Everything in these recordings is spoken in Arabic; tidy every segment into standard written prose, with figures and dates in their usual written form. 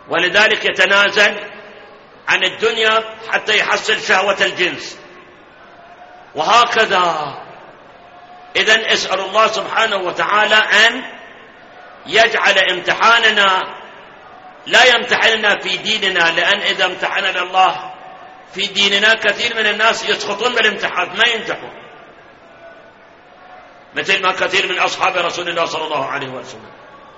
ولذلك يتنازل عن الدنيا حتى يحصل شهوة الجنس، وهكذا. إذن اسأل الله سبحانه وتعالى أن يجعل امتحاننا لا يمتحننا في ديننا، لأن إذا امتحننا الله في ديننا كثير من الناس يسقطون بالامتحان ما ينجحون، مثل ما كثير من أصحاب رسول الله صلى الله عليه وسلم.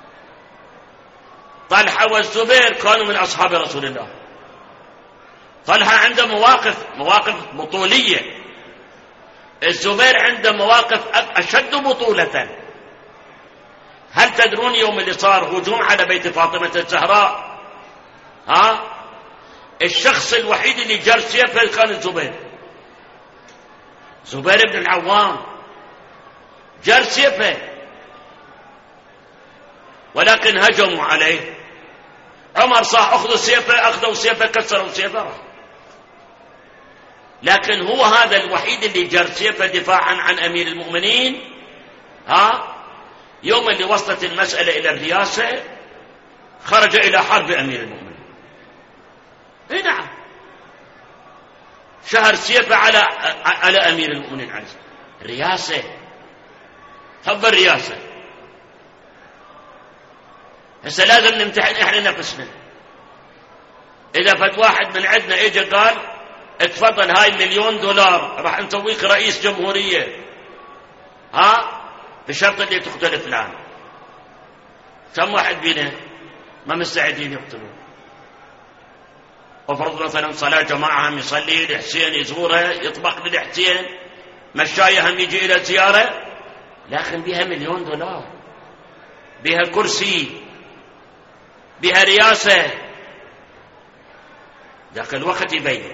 طلحة والزبير كانوا من أصحاب رسول الله. طلحة عنده مواقف بطولية، الزبير عنده مواقف أشد بطولة. هل تدرون يوم اللي صار هجوم على بيت فاطمة الزهراء، الشخص الوحيد اللي جر سيفه كان زبير بن العوام، جر سيفه، ولكن هجموا عليه. عمر صاح أخذوا سيفه كسروا سيفه، لكن هو هذا الوحيد اللي جر سيفه دفاعا عن أمير المؤمنين. يوم اللي وصلت المسألة إلى الرئاسة خرج إلى حرب أمير المؤمنين. نعم، شهر سيفه على أمير المؤمنين عليه الرئاسة، حب الرئاسة. هسه لازم نمتحن احنا نفسنا. إذا فت واحد من عندنا اجى قال اتفضل هاي $1,000,000 راح نسويك رئيس جمهورية، بشرط اللي تقتل فلان، كم واحد بينا ما مستعدين يقتلون؟ وفرض مثلا صلاة جماعة هم يصلي لحسين يزوره يطبخ للحسين، مشاية هم يجي إلى زيارة، لكن بها $1,000,000، بها كرسي، بها رياسة. ذاك الوقت يبين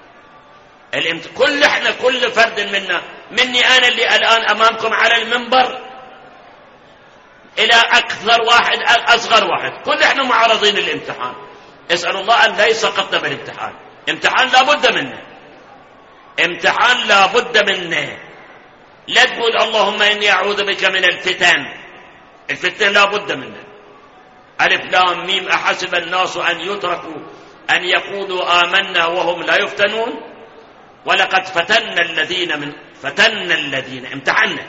كل فرد منا، مني أنا اللي الآن أمامكم على المنبر إلى أكثر واحد أصغر واحد، كل احنا معرضين للامتحان. اسأل الله أن لا يسقطنا بالامتحان. امتحان لا بد منه. لا تقول اللهم إني أعوذ بك من الفتن لا بد منه. ألف لام ميم أحسب الناس أن يتركوا أن يقولوا آمنا وهم لا يفتنون ولقد فتنا الذين امتحنا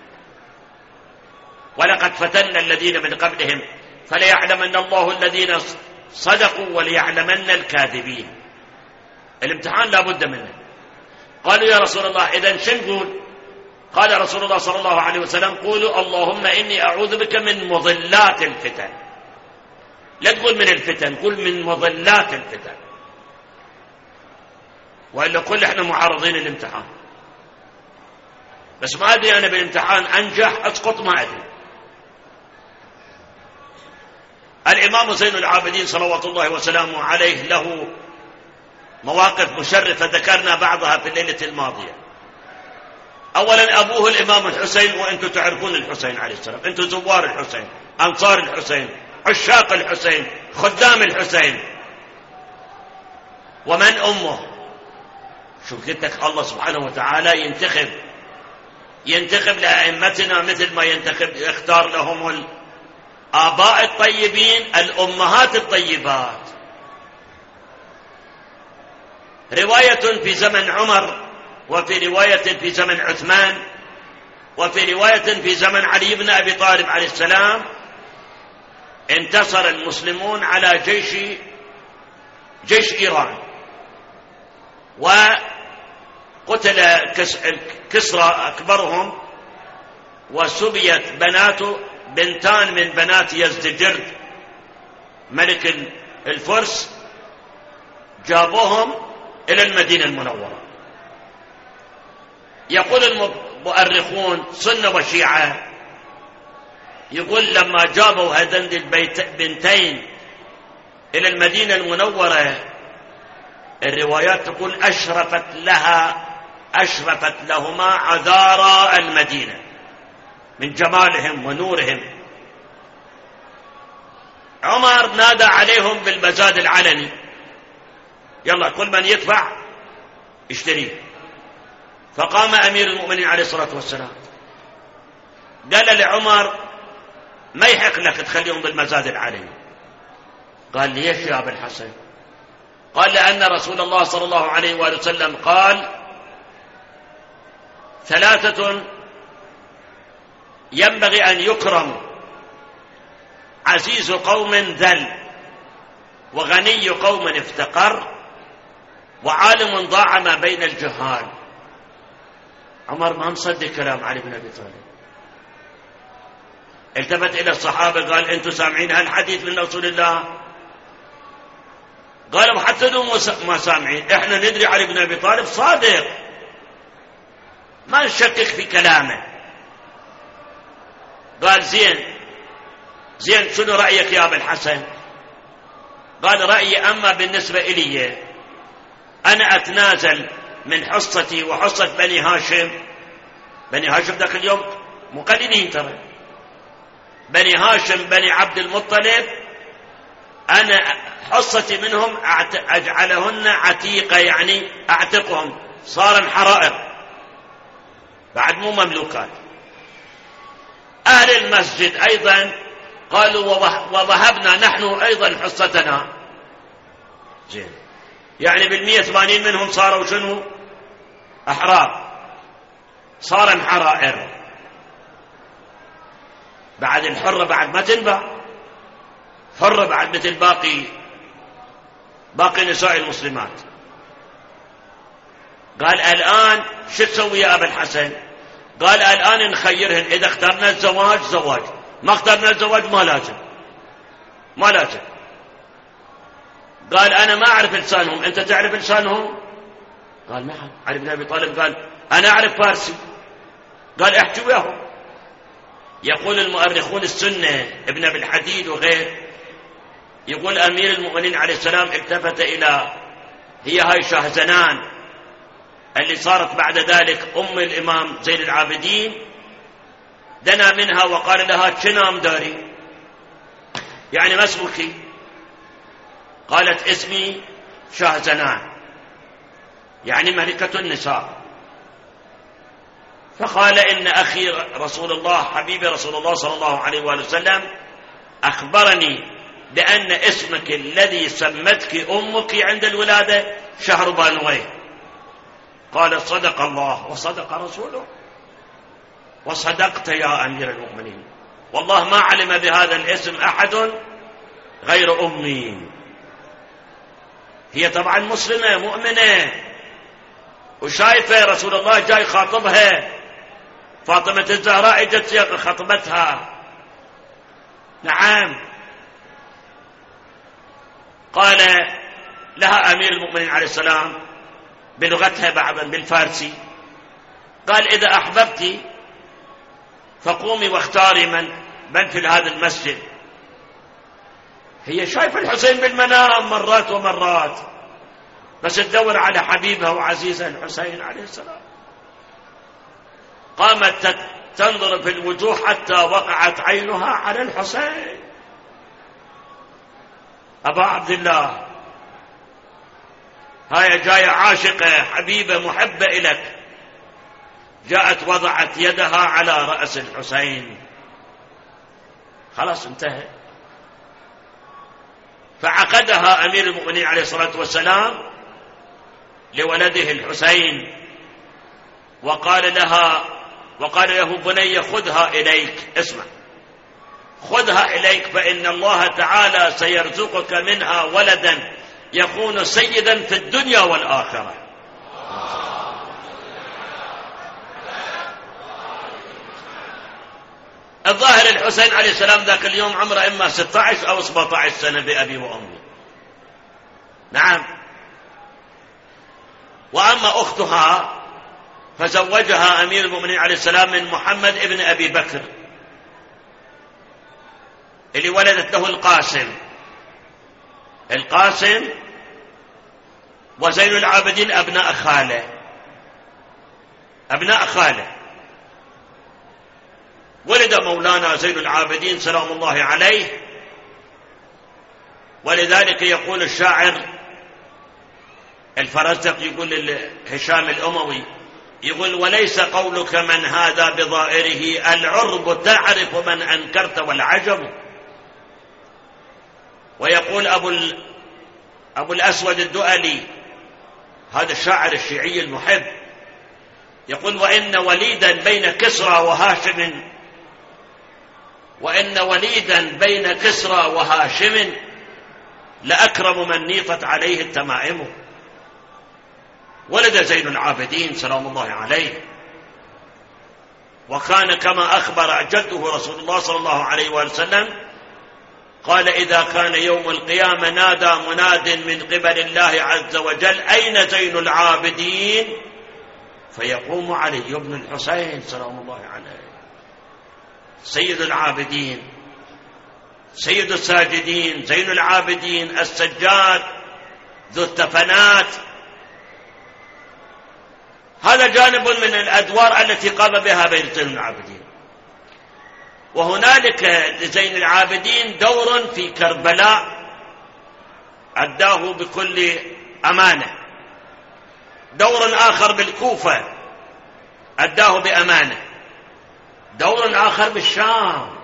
ولقد فتنا الذين من قبلهم فليعلمن الله الذين صدقوا وليعلمن الكاذبين. الامتحان لا بد منه. قالوا يا رسول الله إذن شو نقول؟ قال رسول الله صلى الله عليه وسلم قولوا اللهم إني أعوذ بك من مضلات الفتن. لا تقول من الفتن، قول من مضلات الفتن، وإلا كل احنا معرضين للامتحان. بس ما أدري أنا بالامتحان أنجح أسقط ما أدري. الإمام زين العابدين صلوات الله وسلامه عليه له مواقف مشرفة ذكرنا بعضها في الليلة الماضية. أولا أبوه الإمام الحسين، وأنتم تعرفون الحسين عليه السلام، أنتم زوار الحسين، أنصار الحسين، عشاق الحسين، خدام الحسين. ومن أمه؟ شوف قلتك الله سبحانه وتعالى ينتخب لأئمتنا مثل ما يختار لهم الآباء الطيبين، الأمهات الطيبات. رواية في زمن عمر، وفي رواية في زمن عثمان، وفي رواية في زمن علي بن أبي طالب عليه السلام، انتصر المسلمون على جيش إيران، وقتل كسرى أكبرهم، وسبيت بناته، بنتان من بنات يزدجرد ملك الفرس، جابوهم إلى المدينة المنورة. يقول المؤرخون سنة وشيعة، يقول لما جابوا هذين البنتين إلى المدينة المنورة، الروايات تقول أشرفت لهما عذارى المدينة من جمالهم ونورهم. عمر نادى عليهم بالمزاد العلني، يلا كل من يدفع اشتريه. فقام أمير المؤمنين عليه الصلاة والسلام قال لعمر ما يحق لك تخليهم بالمزاد العلني. قال ليش يا أبا الحسن؟ قال لأن رسول الله صلى الله عليه وآله وسلم قال 3 ينبغي أن يكرم: عزيز قوم ذل، وغني قوم افتقر، وعالم ضاع ما بين الجهال. عمر ما مصدق كلام علي بن أبي طالب، التفت إلى الصحابة قال: أنتم سامعين هالحديث من رسول الله؟ قالوا: حتى لو ما سامعين، احنا ندري علي بن أبي طالب صادق، ما نشكك في كلامه. قال: زين شنو رأيك يا أبا الحسن؟ قال: رأيي أما بالنسبة إلي أنا أتنازل من حصتي وحصة بني هاشم. بني هاشم ذاك اليوم مقلدين ترى، بني هاشم بني عبد المطلب، أنا حصتي منهم أجعلهن عتيقة، يعني أعتقهم، صار حرائر بعد مو مملوكات. أهل المسجد أيضا قالوا: ووهبنا نحن أيضا حصتنا. زين، يعني 180 منهم صاروا شنو؟ أحرار، صار حرائر. بعد الحرة بعد ما تنبع، حرة بعد مثل باقي نساء المسلمات. قال: الآن شو تسوي يا أبا الحسن؟ قال: الآن نخيرهن، إذا اخترنا الزواج زواج، ما اخترنا الزواج ما لازم. قال: أنا ما أعرف لسانهم، أنت تعرف لسانهم؟ قال: نعم. علي بن أبي طالب قال: أنا أعرف فارسي. قال: احكي وياهم. يقول المؤرخون السنة ابن أبي الحديد وغير، يقول أمير المؤمنين عليه السلام التفت إلى هاي شهزنان اللي صارت بعد ذلك أم الإمام زين العابدين، دنا منها وقال لها: شنام داري؟ يعني ما اسمك؟ قالت: اسمي شهزنان، يعني ملكة النساء. فقال: إن أخي رسول الله حبيبي رسول الله صلى الله عليه وآله وسلم أخبرني بأن اسمك الذي سمتك أمك عند الولادة شهربانويه. قال: صدق الله وصدق رسوله وصدقت يا أمير المؤمنين، والله ما علم بهذا الاسم أحد غير أمي. هي طبعا مسلمة مؤمنة وشايفة رسول الله جاي خاطبها، فاطمة الزهراء اجت خطبتها. نعم. قال لها أمير المؤمنين عليه السلام بلغتها بعضا بالفارسي، قال: إذا أحببت فقومي واختاري من في هذا المسجد. هي شايفة الحسين بالمنام مرات ومرات، بس تدور على حبيبها وعزيزها الحسين عليه السلام. قامت تنظر في الوجوه حتى وقعت عينها على الحسين. أبا عبد الله، هاي جاية عاشقة حبيبة محبة إليك، جاءت وضعت يدها على رأس الحسين. خلاص انتهى. فعقدها أمير المؤمنين عليه الصلاة والسلام لولده الحسين، وقال له: بني خذها إليك، اسمع، خذها إليك، فإن الله تعالى سيرزقك منها ولدا يكون سيدا في الدنيا والآخرة. الظاهر الحسين عليه السلام ذاك اليوم عمره إما 16 أو 17 سنة بأبي وأمي. نعم. وأما أختها فزوجها أمير المؤمنين عليه السلام من محمد ابن أبي بكر اللي ولدت له القاسم وزين العابدين أبناء خاله. ولد مولانا زين العابدين سلام الله عليه، ولذلك يقول الشاعر الفرزدق، يقول هشام الأموي، يقول: وليس قولك من هذا بظائره، العرب تعرف من أنكرت والعجب. ويقول أبو الأسود الدؤلي، هذا الشاعر الشيعي المحب، يقول: وإن وليدا بين كسرى وهاشم لأكرم من نيطت عليه التمائم. ولد زين العابدين سلام الله عليه، وكان كما أخبر جده رسول الله صلى الله عليه وسلم قال: إذا كان يوم القيامة نادى مناد من قبل الله عز وجل: أين زين العابدين؟ فيقوم علي بن الحسين سلام الله عليه، سيد العابدين، سيد الساجدين، زين العابدين السجاد ذو التفنات. هذا جانب من الأدوار التي قام بها بين زين العابدين. وهنالك لزين العابدين دور في كربلاء أداه بكل أمانة، دور آخر بالكوفة أداه بأمانة، دور آخر بالشام.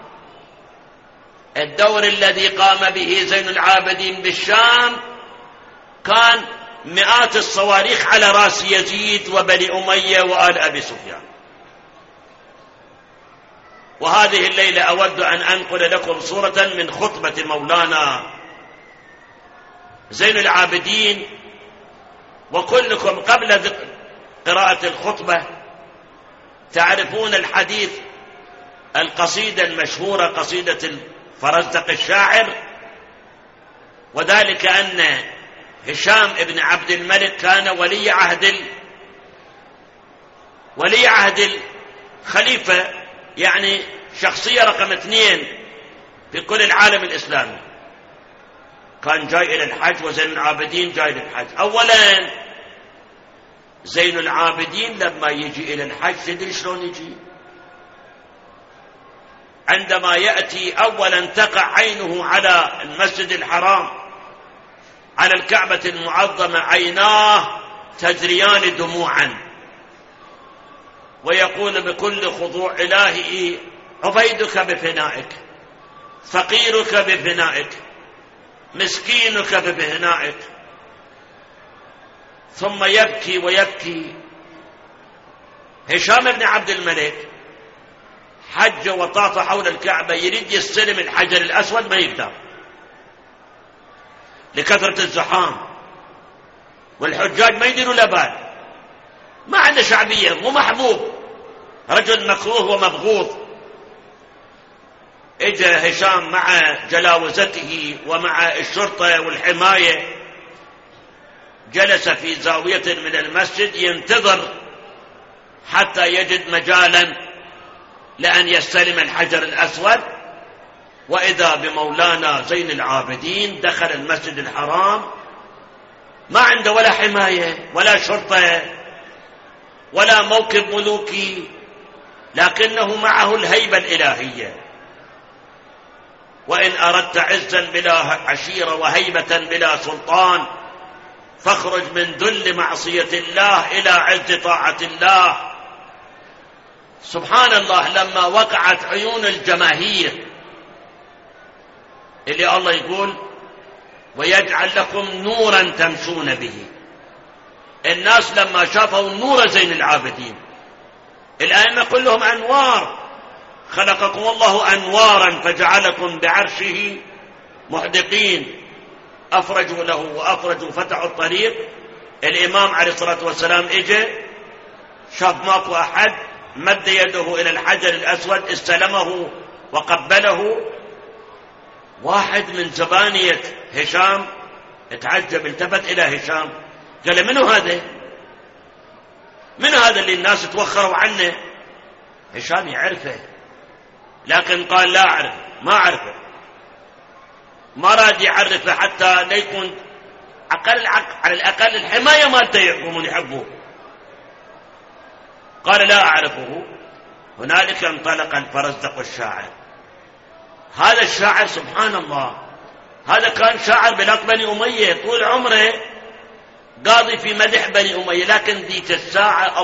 الدور الذي قام به زين العابدين بالشام كان مئات الصواريخ على رأس يزيد وبني أمية وآل أبي سفيان. وهذه الليلة أود أن أنقل لكم صورة من خطبة مولانا زين العابدين. وكلكم قبل قراءة الخطبة تعرفون الحديث، القصيدة المشهورة قصيدة الفرزدق الشاعر، وذلك أن هشام ابن عبد الملك كان ولي عهد الخليفة، يعني شخصية رقم 2 في كل العالم الإسلامي. كان جاي إلى الحج وزين العابدين جاي للحج. أولا زين العابدين لما يجي إلى الحج تدري شلون يجي؟ عندما يأتي أولا تقع عينه على المسجد الحرام، على الكعبة المعظمة، عيناه تجريان دموعا، ويقول بكل خضوع: إلهي عبيدك بفنائك، فقيرك بفنائك، مسكينك بفنائك. ثم يبكي ويبكي. هشام بن عبد الملك حج وطاف حول الكعبة، يريد يستلم الحجر الأسود ما يقدر لكثرة الزحام، والحجاج ما يديروا له بال، ما عنده شعبية، مو محبوب، رجل مكروه ومبغوض. اجى هشام مع جلاوزته ومع الشرطة والحماية، جلس في زاوية من المسجد ينتظر حتى يجد مجالا لأن يستلم الحجر الأسود. وإذا بمولانا زين العابدين دخل المسجد الحرام، ما عنده ولا حماية ولا شرطة ولا موكب ملوكي، لكنه معه الهيبة الإلهية. وإن أردت عزا بلا عشيرة وهيبة بلا سلطان، فاخرج من ذل معصية الله إلى عز طاعة الله. سبحان الله، لما وقعت عيون الجماهير اللي الله يقول: ويجعل لكم نورا تمشون به، الناس لما شافوا نور زين العابدين، الأئمة كلهم أنوار، خلقكم الله أنوارا فجعلكم بعرشه محدقين، أفرجوا له وأفرجوا فتحوا الطريق. الإمام عليه الصلاة والسلام إجا شاف ماكو أحد، مد يده إلى الحجر الأسود، استلمه وقبله. واحد من زبانية هشام اتعجب، التفت إلى هشام قال: منو هذا؟ من هذا اللي الناس توخروا عنه؟ هشام يعرفه، لكن قال: لا أعرف، ما أعرفه، ما راد يعرفه حتى لا يكون على الأقل الحماية مالته يحكمون يحبوه. قال: لا أعرفه. هنالك انطلق الفرزدق الشاعر. هذا الشاعر سبحان الله، هذا كان شاعر بلاد بني أمية، طول عمره قاضي في مدح بني أمية، لكن ذيك الساعة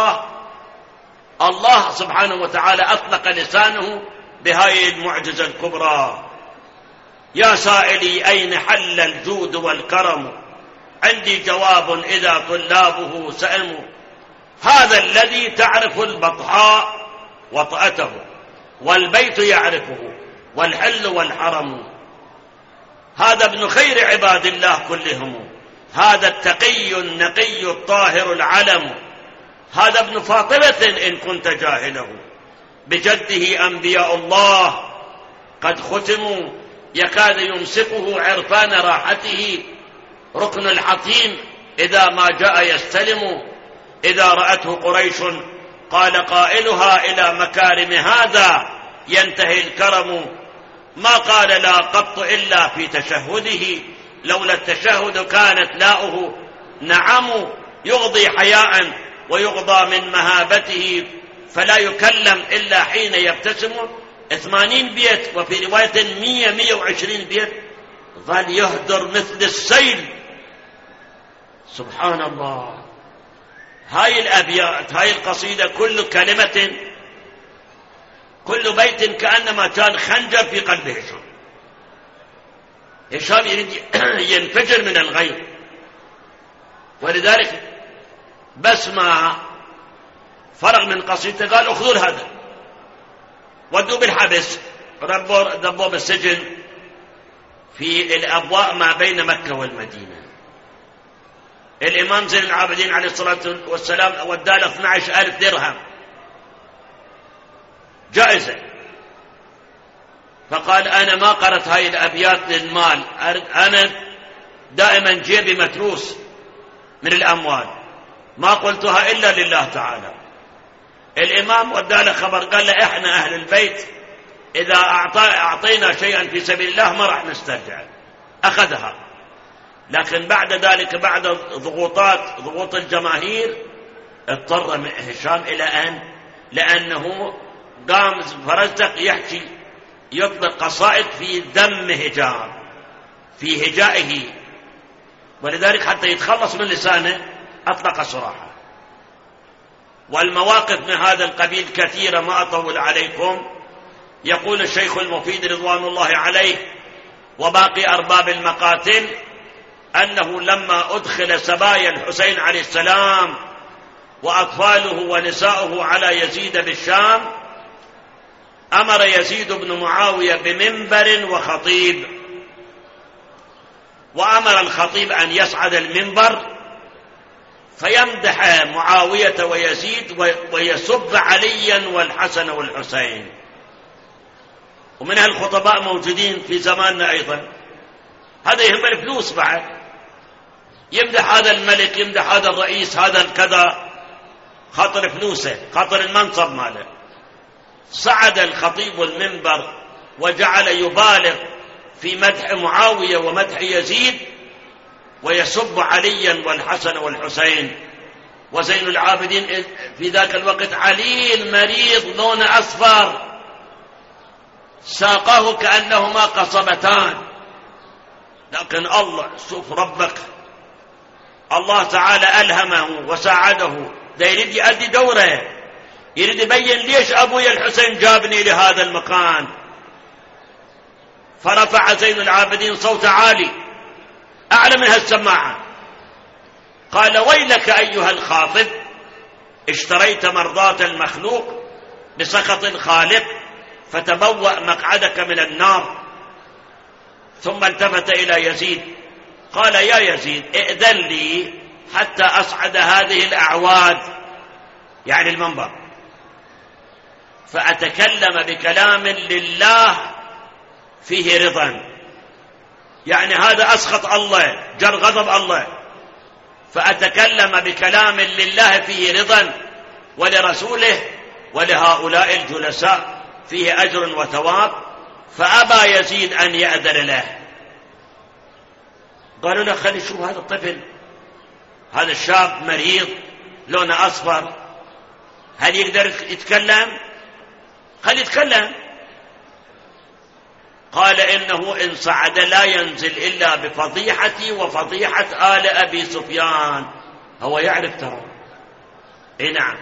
الله سبحانه وتعالى أطلق لسانه بهاي المعجزة الكبرى. يا سائلي أين حل الجود والكرم، عندي جواب إذا طلابه سألوا. هذا الذي تعرف البطحاء وطأته، والبيت يعرفه، والحل والحرم. هذا ابن خير عباد الله كلهم، هذا التقي النقي الطاهر العلم، هذا ابن فاطمة إن كنت جاهله، بجده أنبياء الله قد ختموا، يكاد يمسكه عرفان راحته، ركن الحطيم إذا ما جاء يستلم. إذا رأته قريش قال قائلها إلى مكارم هذا ينتهي الكرم، ما قال لا قط إلا في تشهده، لولا التشهد كانت لاؤه نعم. يغضي حياء ويغضى من مهابته، فلا يكلم إلا حين يبتسم. 80 بيت، وفي رواية 120 بيت، ظل يهدر مثل السيل. سبحان الله. هاي الأبيات، هاي القصيدة، كل كلمة، كل بيت كأنما كان خنجر في قلب هشام. هشام يريد ينفجر من الغيظ، ولذلك بس ما فرغ من قصيدته قال اخذوا هذا ودوا بالحبس، دبوا بالسجن في الأبواء ما بين مكة والمدينة. الإمام زين العابدين عليه الصلاة والسلام وداله 12,000 درهم جائزة، فقال أنا ما قرأت هاي الأبيات للمال، أنا دائما جيبي متروس من الأموال، ما قلتها إلا لله تعالى. الإمام وداله خبر قال له إحنا أهل البيت إذا أعطينا شيئا في سبيل الله ما راح نسترجع. أخذها، لكن بعد ذلك بعد ضغوط الجماهير اضطر هشام إلى لأنه قام فرزدق يحكي يطلق قصائد في ذم هجاء، في هجائه، ولذلك حتى يتخلص من لسانه أطلق صراحة. والمواقف من هذا القبيل كثيرة ما أطول عليكم. يقول الشيخ المفيد رضوان الله عليه وباقي أرباب المقاتل أنه لما أدخل سبايا الحسين عليه السلام وأطفاله ونساؤه على يزيد بالشام، أمر يزيد بن معاوية بمنبر وخطيب، وأمر الخطيب أن يصعد المنبر فيمدح معاوية ويزيد ويسب عليا والحسن والحسين. ومن هالخطباء موجودين في زماننا أيضا، هذا يهم الفلوس بعد، يمدح هذا الملك، يمدح هذا الرئيس، هذا الكذا، خاطر فلوسه، خاطر المنصب ماله. صعد الخطيب المنبر وجعل يبالغ في مدح معاوية ومدح يزيد، ويسب عليا والحسن والحسين. وزين العابدين في ذاك الوقت عليل مريض لون أصفر، ساقاه كأنهما قصبتان. لكن الله، شوف ربك، الله تعالى ألهمه وساعده، ده يريد يؤدي دوره، يريد يبين ليش أبوي الحسين جابني لهذا المكان. فرفع زين العابدين صوت عالي أعلى من هالسماعة، قال ويلك أيها الخافض، اشتريت مرضاة المخلوق بسخط الخالق، فتبوأ مقعدك من النار. ثم التفت إلى يزيد قال يا يزيد ائذن لي حتى أصعد هذه الأعواد، يعني المنبر، فأتكلم بكلام لله فيه رضا، يعني هذا أسخط الله، جر غضب الله، فأتكلم بكلام لله فيه رضا ولرسوله ولهؤلاء الجلساء فيه أجر وثواب. فأبى يزيد أن يأذن له. قالوا له خلي شوف هذا الطفل، هذا الشاب مريض لونه أصفر، هل يقدر يتكلم؟ خلي يتكلم. قال إنه إن صعد لا ينزل إلا بفضيحتي وفضيحة آل أبي سفيان. هو يعرف ترى. إيه نعم.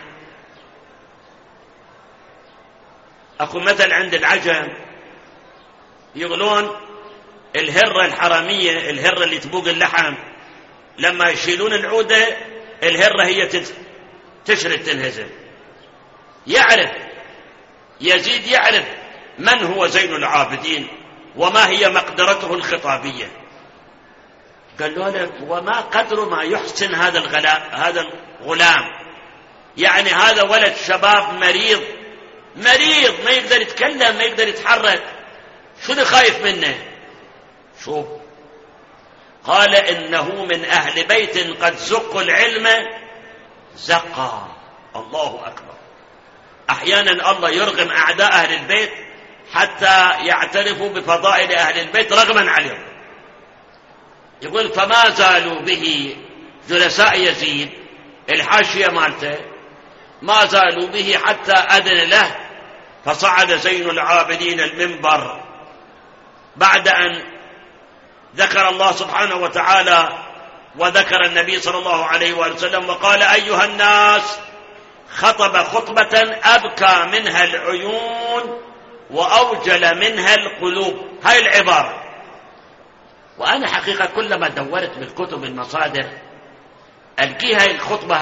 أكو مثل عند العجم يقولون الهرة الحرامية، الهرة اللي تبوق اللحم، لما يشيلون العودة الهرة هي تشرد تنهزم. يعرف يزيد، يعرف من هو زين العابدين وما هي مقدرته الخطابية. قال له وما قدر ما يحسن هذا الغلام، يعني هذا ولد شباب مريض ما يقدر يتكلم، ما يقدر يتحرك، شو خايف منه؟ شوف، قال إنه من أهل بيت قد زقوا العلم زقا. الله أكبر. أحيانا الله يرغم أعداء أهل البيت حتى يعترفوا بفضائل أهل البيت رغما عليهم. يقول فما زالوا به جلساء يزيد الحاشية مالته، ما زالوا به حتى أذن له، فصعد زين العابدين المنبر بعد أن ذكر الله سبحانه وتعالى وذكر النبي صلى الله عليه وسلم، وقال أيها الناس، خطب خطبة أبكى منها العيون وأوجل منها القلوب. هاي العبارة. وأنا حقيقة كلما دورت بالكتب المصادر ألقي هاي الخطبة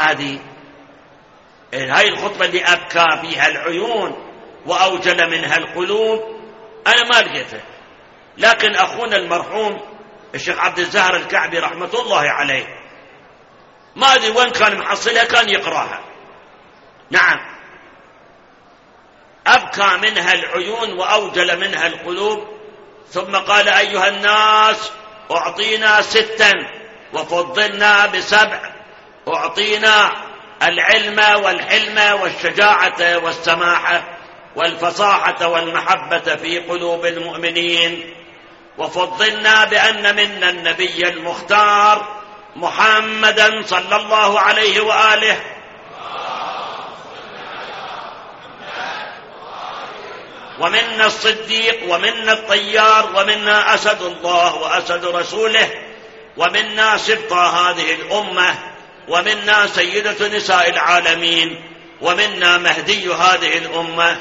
هاي الخطبة اللي أبكى فيها العيون وأوجل منها القلوب، أنا ما لقيتها. لكن أخونا المرحوم الشيخ عبد الزهر الكعبي رحمة الله عليه ما أدري وين كان محصلها، كان يقراها. نعم، أبكى منها العيون وأوجل منها القلوب. ثم قال أيها الناس، أعطينا 6 وفضلنا ب7، أعطينا العلم والحلم والشجاعة والسماحة والفصاحة والمحبة في قلوب المؤمنين، وفضلنا بأن منا النبي المختار محمدا صلى الله عليه وآله، ومنا الصديق ومنا الطيار ومنا أسد الله وأسد رسوله ومنا سبط هذه الأمة ومنا سيدة نساء العالمين ومنا مهدي هذه الأمة.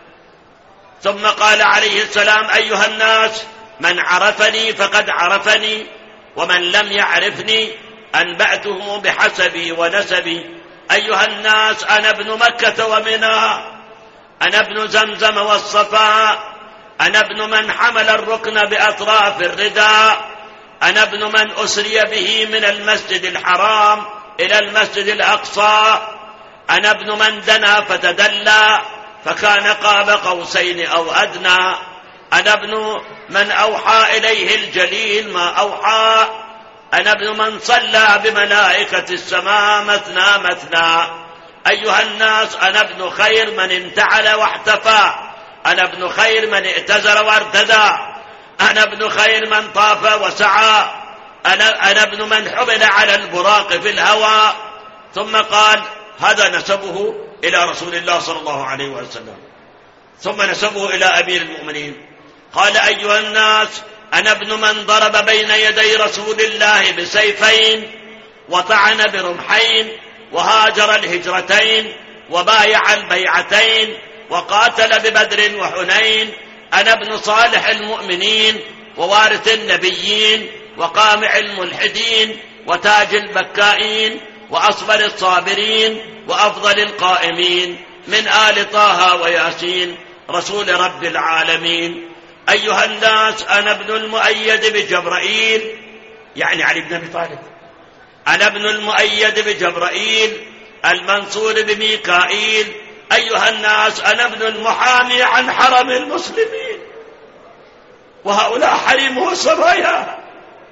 ثم قال عليه السلام أيها الناس، من عرفني فقد عرفني، ومن لم يعرفني أنبأته بحسبي ونسبي. أيها الناس، أنا ابن مكة ومنى، أنا ابن زمزم والصفاء، أنا ابن من حمل الركن بأطراف الرداء، أنا ابن من أسري به من المسجد الحرام إلى المسجد الأقصى، أنا ابن من دنا فتدلى فكان قاب قوسين أو أدنى، أنا ابن من أوحى إليه الجليل ما أوحى، أنا ابن من صلى بملائكة السماء مثنى مثنى. أيها الناس، أنا ابن خير من انتعل واحتفى، أنا ابن خير من ائتزر وارتدى، أنا ابن خير من طاف وسعى، أنا ابن من حمل على البراق في الهوى. ثم قال هذا نسبه إلى رسول الله صلى الله عليه وسلم. ثم نسبه إلى أمير المؤمنين. قال أيها الناس، أنا ابن من ضرب بين يدي رسول الله بسيفين وطعن برمحين وهاجر الهجرتين وبايع البيعتين وقاتل ببدر وحنين. أنا ابن صالح المؤمنين ووارث النبيين وقامع الملحدين وتاج البكائين وأصبر الصابرين وأفضل القائمين من آل طه وياسين رسول رب العالمين. أيها الناس، أنا ابن المؤيد بجبرائيل، يعني علي بن أبي طالب، أنا ابن المؤيد بجبرائيل المنصور بميكائيل. أيها الناس، أنا ابن المحامي عن حرم المسلمين، وهؤلاء حريمه الصبايا،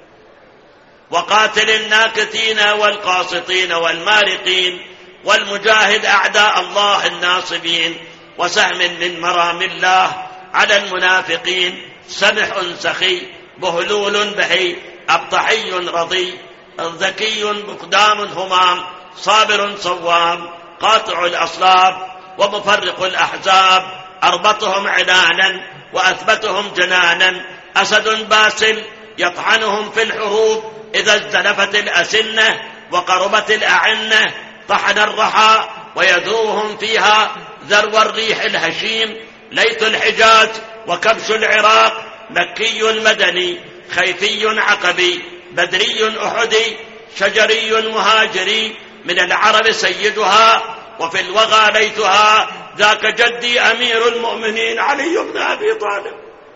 وقاتل الناكثين والقاسطين والمارقين، والمجاهد أعداء الله الناصبين، وسهم من مرام الله على المنافقين، سمح سخي بهلول بهي، أبطحي رضي، ذكي مقدام همام، صابر صوام، قاطع الأصلاب ومفرق الأحزاب، أربطهم عنانا وأثبتهم جنانا، أسد باسل يطعنهم في الحروب إذا ازدلفت الأسنة وقربت الأعنة، طحن الرحى ويدروهم فيها ذرو الريح الهشيم، ليث الحجاز وكبش العراق، مكي المدني، خيفي عقبي بدري أحدي شجري مهاجري من العرب سيدها وفي الوغى ليتها ذاك جدي أمير المؤمنين علي بن أبي طالب.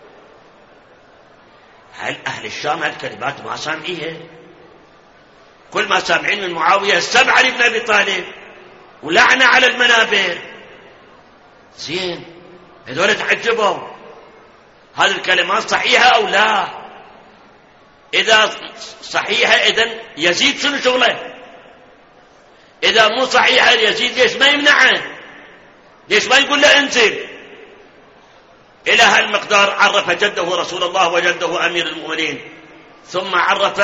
هل أهل الشام هالكلمات ما سامعيها؟ كل ما سامعين من معاوية السب علي بن أبي طالب ولعنة على المنابر. زين هذول تعجبوا هذه الكلمات صحيحة أو لا؟ إذا صحيحة إذن يزيد شنو شغله؟ إذا مو صحيحة يزيد ليش ما يمنعه؟ ليش ما يقول له انزل؟ إلى هالمقدار عرف جده رسول الله وجده أمير المؤمنين، ثم عرف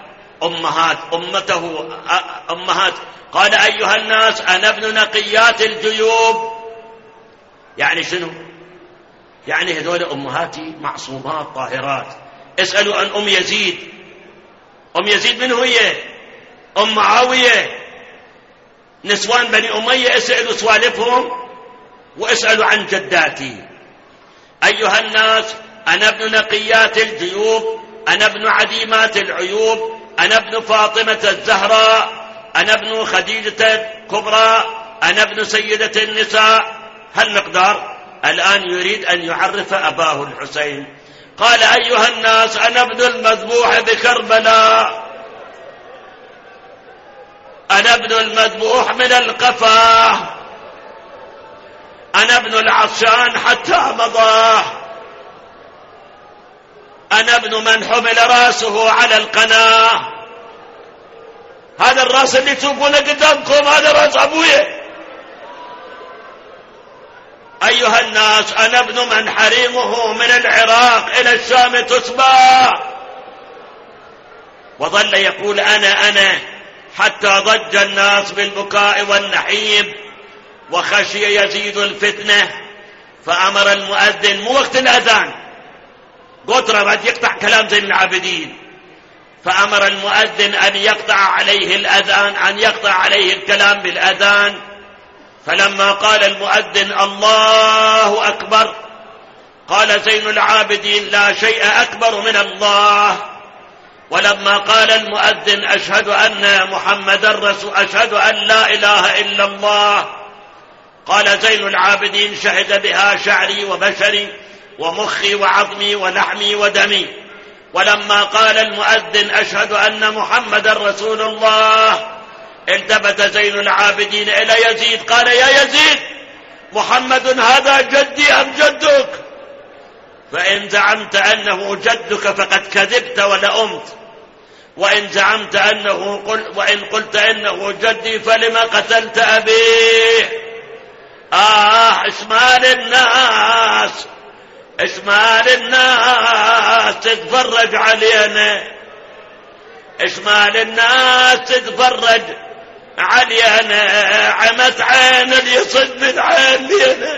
أمهات قال أيها الناس أنا ابن نقيات الجيوب. يعني شنو؟ يعني هذول أمهاتي معصومات طاهرات. اسألوا عن أم يزيد. أم يزيد من هي؟ أم معاوية. نسوان بني أمية اسألوا سوالفهم واسألوا عن جداتي. أيها الناس أنا ابن نقيات الجيوب، أنا ابن عديمات العيوب، أنا ابن فاطمة الزهراء، أنا ابن خديجة الكبرى، أنا ابن سيدة النساء. هالمقدار. الآن يريد أن يعرف أباه الحسين. قال أيها الناس أنا ابن المذبوح بكربلاء، أنا ابن المذبوح من القفا، أنا ابن العطشان حتى مضى، أنا ابن من حمل رأسه على القناة. هذا الرأس اللي تشوفونه قدامكم هذا رأس أبويا. أيها الناس أنا ابن من حريمه من العراق إلى الشام تسبى. وظل يقول أنا حتى ضج الناس بالبكاء والنحيب وخشي يزيد الفتنة، فأمر المؤذن مو وقت الأذان قطرة بعد يقطع كلام زين العابدين، فأمر المؤذن أن يقطع عليه الأذان، أن يقطع عليه الكلام بالأذان. فلما قال المؤذن الله أكبر قال زين العابدين لا شيء أكبر من الله. ولما قال المؤذن أشهد أن محمد رسول، أشهد أن لا إله إلا الله، قال زين العابدين شهد بها شعري وبشري ومخي وعظمي ولحمي ودمي. ولما قال المؤذن أشهد أن محمد رسول الله التفت زين العابدين إلى يزيد قال يا يزيد محمد هذا جدي أم جدك؟ فإن زعمت أنه جدك فقد كذبت ولأمت، وإن زعمت وإن قلت إنه جدي فلما قتلت أبيه؟ اشمال الناس تتفرج علينا، اشمال الناس تتفرج علينا، عمت عين اللي يصد من عين لينا،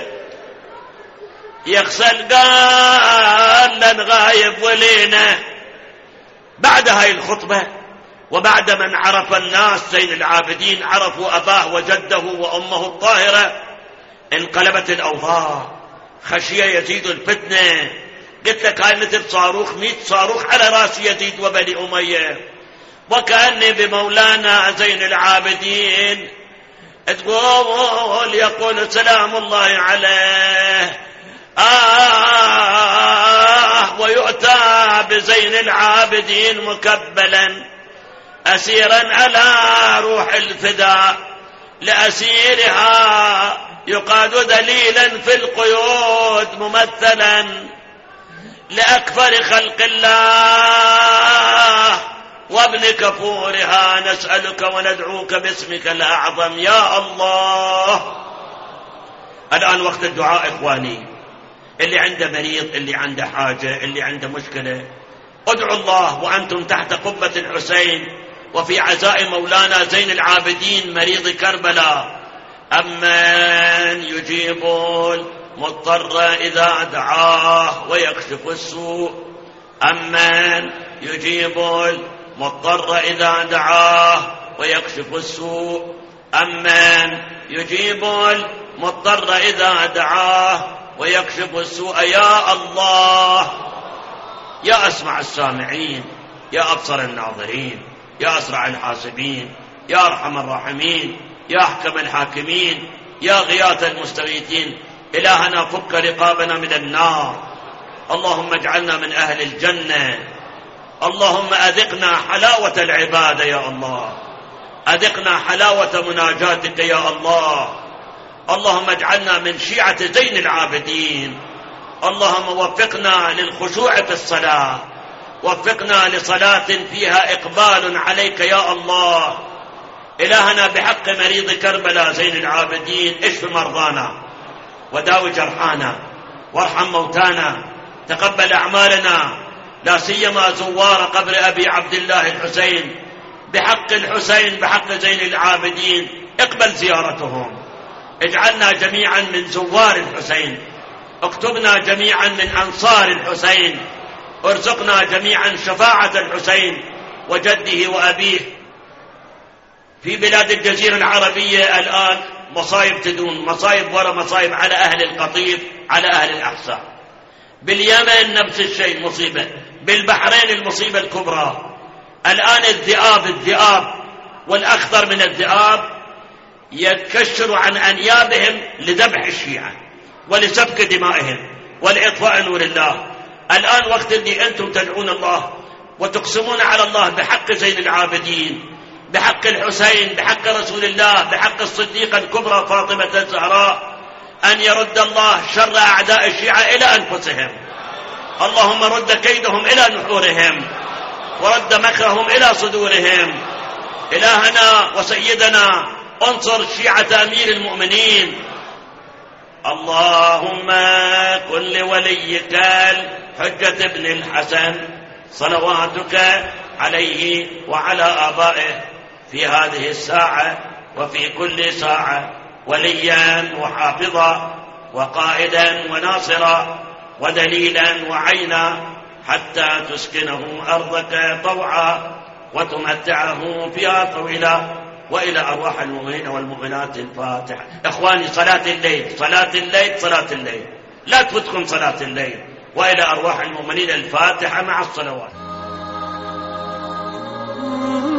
يغسل قال لن غايب ولينا. بعد هاي الخطبة وبعد من عرف الناس زين العابدين عرفوا أباه وجده وأمه الطاهرة، انقلبت الأوضاع. خشية يزيد الفتنة. قلت لك هاي مثل صاروخ، 100 صاروخ على راس يزيد وبني أمية. وكأني بمولانا زين العابدين تقول يقول سلام الله عليه ويؤتى بزين العابدين مكبلا أسيرا على روح الفداء لأسيرها يقاد دليلا في القيود ممثلا لأكبر خلق الله وابن كفورها. نسألك وندعوك باسمك الأعظم يا الله. الآن وقت الدعاء إخواني. اللي عنده مريض، اللي عنده حاجة، اللي عنده مشكلة، ادعوا الله وأنتم تحت قبة الحسين وفي عزاء مولانا زين العابدين مريض كربلاء. أمن يجيب المضطر إذا دعاه ويكشف السوء، أمن يجيب المضطر إذا دعاه ويكشف السوء، أمن يجيب المضطر إذا دعاه ويكشف السوء. يا الله يا أسمع السامعين، يا أبصر الناظرين، يا أسرع الحاسبين، يا أرحم الراحمين، يا أحكم الحاكمين، يا غياث المستغيثين. إلهنا فك رقابنا من النار، اللهم اجعلنا من أهل الجنة. اللهم أذقنا حلاوة العبادة يا الله، أذقنا حلاوة مناجاتك يا الله. اللهم اجعلنا من شيعة زين العابدين. اللهم وفقنا للخشوع في الصلاة، وفقنا لصلاة فيها إقبال عليك يا الله. إلهنا بحق مريض كربلاء زين العابدين اشف مرضانا وداوي جرحانا وارحم موتانا، تقبل أعمالنا، لا سيما زوار قبر أبي عبد الله الحسين، بحق الحسين بحق زين العابدين اقبل زيارتهم، اجعلنا جميعا من زوار الحسين، اكتبنا جميعا من أنصار الحسين، ارزقنا جميعا شفاعة الحسين وجده وأبيه. في بلاد الجزيرة العربية الآن مصايب تدون، مصايب وراء مصايب على أهل القطيف، على أهل الأحساء. باليمن نفس الشيء مصيبة، بالبحرين المصيبة الكبرى. الآن الذئاب والأخطر من الذئاب يتكشر عن أنيابهم لذبح الشيعة ولسفك دمائهم ولإطفاء نور الله. الآن وقت اللي أنتم تدعون الله وتقسمون على الله بحق زين العابدين، بحق الحسين، بحق رسول الله، بحق الصديقة الكبرى فاطمة الزهراء، أن يرد الله شر أعداء الشيعة إلى أنفسهم. اللهم رد كيدهم إلى نحورهم ورد مكرهم إلى صدورهم. إلهنا وسيدنا انصر شيعة أمير المؤمنين. اللهم كن لوليك الحجة ابن الحسن صلواتك عليه وعلى آبائه في هذه الساعة وفي كل ساعة وليا وحافظا وقائدا وناصرا ودليلا وعينا، حتى تسكنه أرضك طوعا وتمتعه فيها طويلا. وإلى أرواح المؤمنين والمؤمنات الفاتحة. إخواني صلاة الليل صلاة الليل صلاة الليل، لا تفوتكم صلاة الليل. وإلى أرواح المؤمنين الفاتحة مع الصلوات.